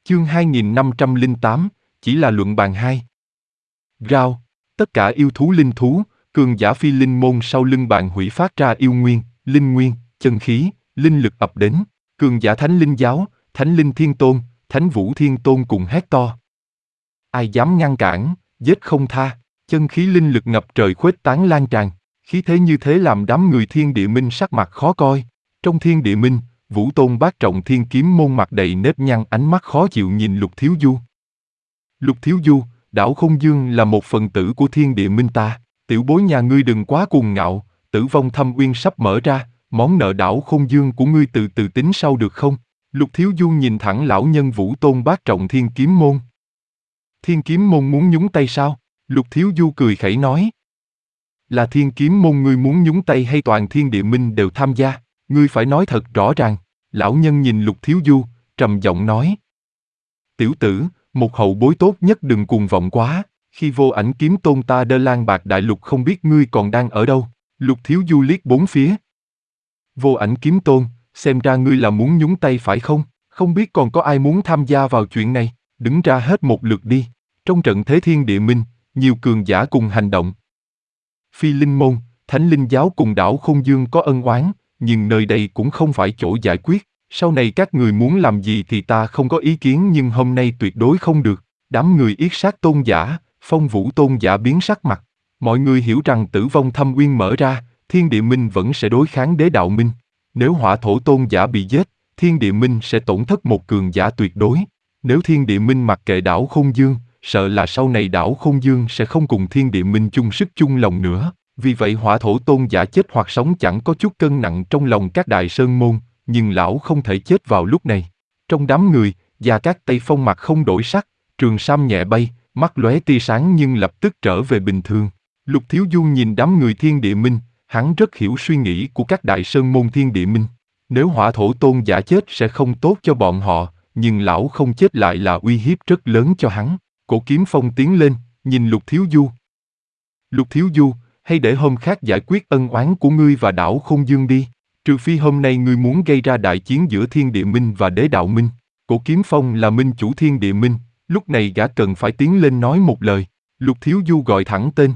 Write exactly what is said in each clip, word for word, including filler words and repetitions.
Chương hai nghìn năm trăm lẻ tám, chỉ là luận bàn hai. Rao, tất cả yêu thú linh thú, cường giả phi linh môn sau lưng bạn hủy phát ra yêu nguyên, linh nguyên, chân khí, linh lực ập đến, cường giả thánh linh giáo, thánh linh thiên tôn, thánh vũ thiên tôn cùng hét to. Ai dám ngăn cản, giết không tha, chân khí linh lực ngập trời khuếch tán lan tràn, khí thế như thế làm đám người thiên địa minh sắc mặt khó coi. Trong thiên địa minh, Vũ Tôn bát trọng thiên kiếm môn mặt đầy nếp nhăn ánh mắt khó chịu nhìn Lục Thiếu Du. Lục Thiếu Du, đảo Không Dương là một phần tử của thiên địa minh ta, tiểu bối nhà ngươi đừng quá cuồng ngạo, tử vong thâm uyên sắp mở ra, món nợ đảo Không Dương của ngươi từ từ tính sau được không? Lục Thiếu Du nhìn thẳng lão nhân Vũ Tôn bát trọng thiên kiếm môn. Thiên kiếm môn muốn nhúng tay sao? Lục Thiếu Du cười khẩy nói. Là thiên kiếm môn ngươi muốn nhúng tay hay toàn thiên địa minh đều tham gia? Ngươi phải nói thật rõ ràng. Lão nhân nhìn Lục Thiếu Du, trầm giọng nói. Tiểu tử, một hậu bối tốt nhất đừng cuồng vọng quá, khi vô ảnh kiếm tôn ta đơ lan bạc đại lục không biết ngươi còn đang ở đâu. Lục Thiếu Du liếc bốn phía. Vô ảnh kiếm tôn, xem ra ngươi là muốn nhúng tay phải không? Không biết còn có ai muốn tham gia vào chuyện này, đứng ra hết một lượt đi. Trong trận thế thiên địa minh, nhiều cường giả cùng hành động. Phi linh môn, thánh linh giáo cùng đảo Không Dương có ân oán, nhưng nơi đây cũng không phải chỗ giải quyết. Sau này các người muốn làm gì thì ta không có ý kiến, nhưng hôm nay tuyệt đối không được. Đám người yết sát tôn giả, Phong Vũ tôn giả biến sắc mặt. Mọi người hiểu rằng tử vong thâm uyên mở ra, thiên địa minh vẫn sẽ đối kháng đế đạo minh. Nếu hỏa thổ tôn giả bị giết, thiên địa minh sẽ tổn thất một cường giả tuyệt đối. Nếu thiên địa minh mặc kệ đảo Không Dương, sợ là sau này đảo Không Dương sẽ không cùng thiên địa minh chung sức chung lòng nữa. Vì vậy hỏa thổ tôn giả chết hoặc sống chẳng có chút cân nặng trong lòng các đại sơn môn, nhưng lão không thể chết vào lúc này. Trong đám người, Gia Cát Tây Phong mặt không đổi sắc, trường sam nhẹ bay, mắt lóe tia sáng nhưng lập tức trở về bình thường. Lục Thiếu Du nhìn đám người thiên địa minh, hắn rất hiểu suy nghĩ của các đại sơn môn thiên địa minh. Nếu hỏa thổ tôn giả chết sẽ không tốt cho bọn họ, nhưng lão không chết lại là uy hiếp rất lớn cho hắn. Cổ Kiếm Phong tiến lên, nhìn Lục Thiếu Du. Lục Thiếu Du, hay để hôm khác giải quyết ân oán của ngươi và đảo Không Dương đi, trừ phi hôm nay ngươi muốn gây ra đại chiến giữa thiên địa minh và đế đạo minh. Cổ Kiếm Phong là minh chủ thiên địa minh, lúc này gã cần phải tiến lên nói một lời. Lục Thiếu Du gọi thẳng tên.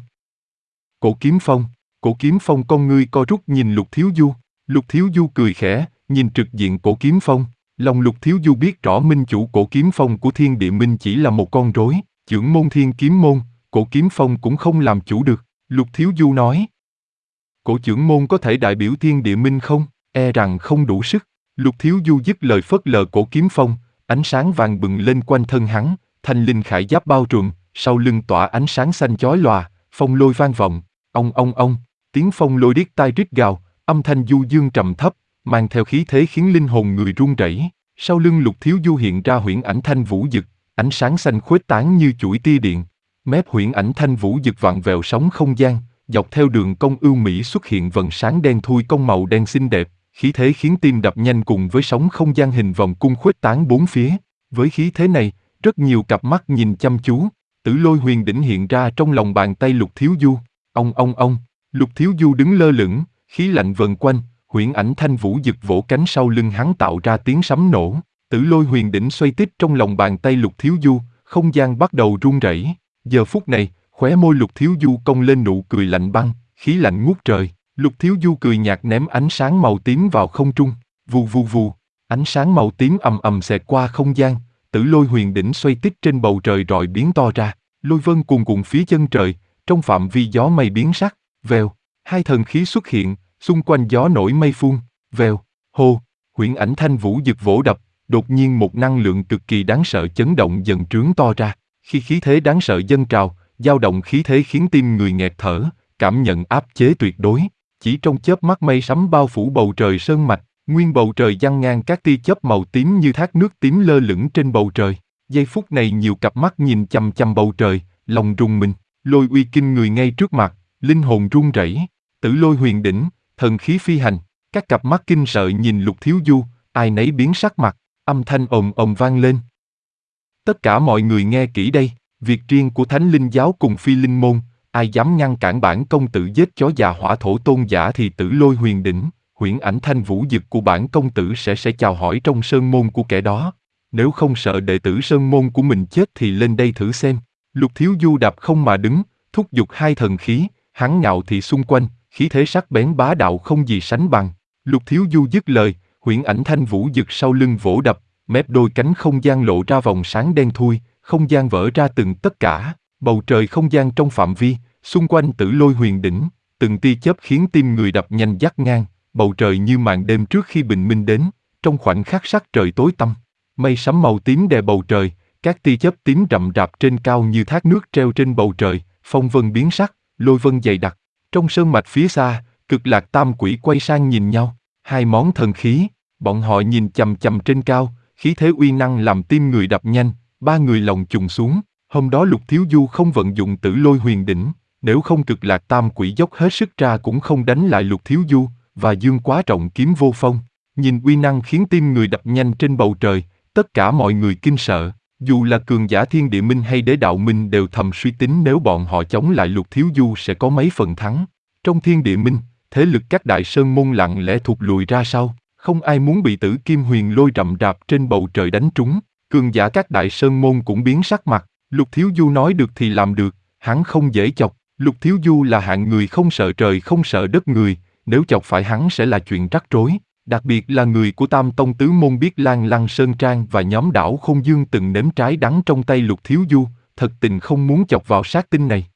Cổ Kiếm Phong. Cổ Kiếm Phong con ngươi co rút nhìn Lục Thiếu Du. Lục Thiếu Du cười khẽ, nhìn trực diện Cổ Kiếm Phong. Lòng Lục Thiếu Du biết rõ minh chủ Cổ Kiếm Phong của thiên địa minh chỉ là một con rối, trưởng môn thiên kiếm môn, Cổ Kiếm Phong cũng không làm chủ được. Lục Thiếu Du nói. Cổ trưởng môn có thể đại biểu thiên địa minh không? E rằng không đủ sức. Lục Thiếu Du dứt lời phớt lờ Cổ Kiếm Phong, ánh sáng vàng bừng lên quanh thân hắn, thanh linh khải giáp bao trùm, sau lưng tỏa ánh sáng xanh chói lòa, phong lôi vang vọng, ong ong ong, tiếng phong lôi điếc tai rít gào, âm thanh du dương trầm thấp, mang theo khí thế khiến linh hồn người run rẩy. Sau lưng Lục Thiếu Du hiện ra huyễn ảnh thanh vũ dực, ánh sáng xanh khuếch tán như chuỗi tia điện. Mép huyễn ảnh thanh vũ dực vặn vẹo sóng không gian, dọc theo đường cong ưu mỹ xuất hiện vầng sáng đen thui cong màu đen xinh đẹp, khí thế khiến tim đập nhanh cùng với sóng không gian hình vòng cung khuếch tán bốn phía. Với khí thế này, rất nhiều cặp mắt nhìn chăm chú. Tử Lôi Huyền Đỉnh hiện ra trong lòng bàn tay Lục Thiếu Du. Ong ong ong, Lục Thiếu Du đứng lơ lửng, khí lạnh vần quanh, huyễn ảnh thanh vũ dực vỗ cánh sau lưng hắn tạo ra tiếng sấm nổ. Tử Lôi Huyền Đỉnh xoay tít trong lòng bàn tay Lục Thiếu Du, không gian bắt đầu rung rẩy. Giờ phút này, khóe môi Lục Thiếu Du cong lên nụ cười lạnh băng, khí lạnh ngút trời. Lục Thiếu Du cười nhạt ném ánh sáng màu tím vào không trung, vù vù vù, ánh sáng màu tím ầm ầm xẹt qua không gian. Tử Lôi Huyền Đỉnh xoay tít trên bầu trời rồi biến to ra, lôi vân cuồn cuộn phía chân trời, trong phạm vi gió mây biến sắc. Vèo, hai thần khí xuất hiện, xung quanh gió nổi mây phun. Vèo, hô, huyễn ảnh thanh vũ dực vỗ đập, đột nhiên một năng lượng cực kỳ đáng sợ chấn động dần trướng to ra. Khi khí thế đáng sợ dâng trào, dao động khí thế khiến tim người nghẹt thở, cảm nhận áp chế tuyệt đối. Chỉ trong chớp mắt mây sấm bao phủ bầu trời sơn mạch, nguyên bầu trời giăng ngang các tia chớp màu tím như thác nước tím lơ lửng trên bầu trời. Giây phút này nhiều cặp mắt nhìn chằm chằm bầu trời, lòng rùng mình, lôi uy kinh người ngay trước mặt, linh hồn run rẩy. Tử Lôi Huyền Đỉnh, thần khí phi hành, các cặp mắt kinh sợ nhìn Lục Thiếu Du, ai nấy biến sắc mặt, âm thanh ồm ồm vang lên. Tất cả mọi người nghe kỹ đây, việc riêng của Thánh Linh Giáo cùng Phi Linh Môn, ai dám ngăn cản bản công tử giết chó già hỏa thổ tôn giả thì Tử Lôi Huyền Đỉnh, huyễn ảnh thanh vũ dực của bản công tử sẽ sẽ chào hỏi trong sơn môn của kẻ đó. nếu không sợ đệ tử sơn môn của mình chết thì lên đây thử xem. Lục Thiếu Du đạp không mà đứng, thúc giục hai thần khí, hắn ngạo thị xung quanh, khí thế sắc bén bá đạo không gì sánh bằng. Lục Thiếu Du dứt lời, huyễn ảnh thanh vũ giật sau lưng vỗ đập, mép đôi cánh không gian lộ ra vòng sáng đen thui, không gian vỡ ra từng tất cả, bầu trời không gian trong phạm vi, xung quanh tử lôi huyền đỉnh, từng tia chớp khiến tim người đập nhanh dắt ngang, bầu trời như màn đêm trước khi bình minh đến, trong khoảnh khắc sắc trời tối tăm. Mây sấm màu tím đè bầu trời, các tia chớp tím rậm rạp trên cao như thác nước treo trên bầu trời, phong vân biến sắc, lôi vân dày đặc. Trong sơn mạch phía xa, Cực Lạc tam quỷ quay sang nhìn nhau, hai món thần khí, bọn họ nhìn chằm chằm trên cao, khí thế uy năng làm tim người đập nhanh, ba người lòng trùng xuống. Hôm đó Lục Thiếu Du không vận dụng tử lôi huyền đỉnh, nếu không Cực Lạc tam quỷ dốc hết sức ra cũng không đánh lại Lục Thiếu Du, và dương quá trọng kiếm vô phong. Nhìn uy năng khiến tim người đập nhanh trên bầu trời, tất cả mọi người kinh sợ. Dù là cường giả thiên địa minh hay đế đạo minh đều thầm suy tính nếu bọn họ chống lại Lục Thiếu Du sẽ có mấy phần thắng. Trong thiên địa minh, thế lực các đại sơn môn lặng lẽ thụt lùi ra sau, không ai muốn bị tử kim huyền lôi rậm rạp trên bầu trời đánh trúng. Cường giả các đại sơn môn cũng biến sắc mặt. Lục Thiếu Du nói được thì làm được, hắn không dễ chọc. Lục Thiếu Du là hạng người không sợ trời không sợ đất người, nếu chọc phải hắn sẽ là chuyện rắc rối. Đặc biệt là người của Tam Tông Tứ Môn biết Lan Lăng Sơn Trang và nhóm đảo Không Dương từng nếm trái đắng trong tay Lục Thiếu Du, thật tình không muốn chọc vào sát tinh này.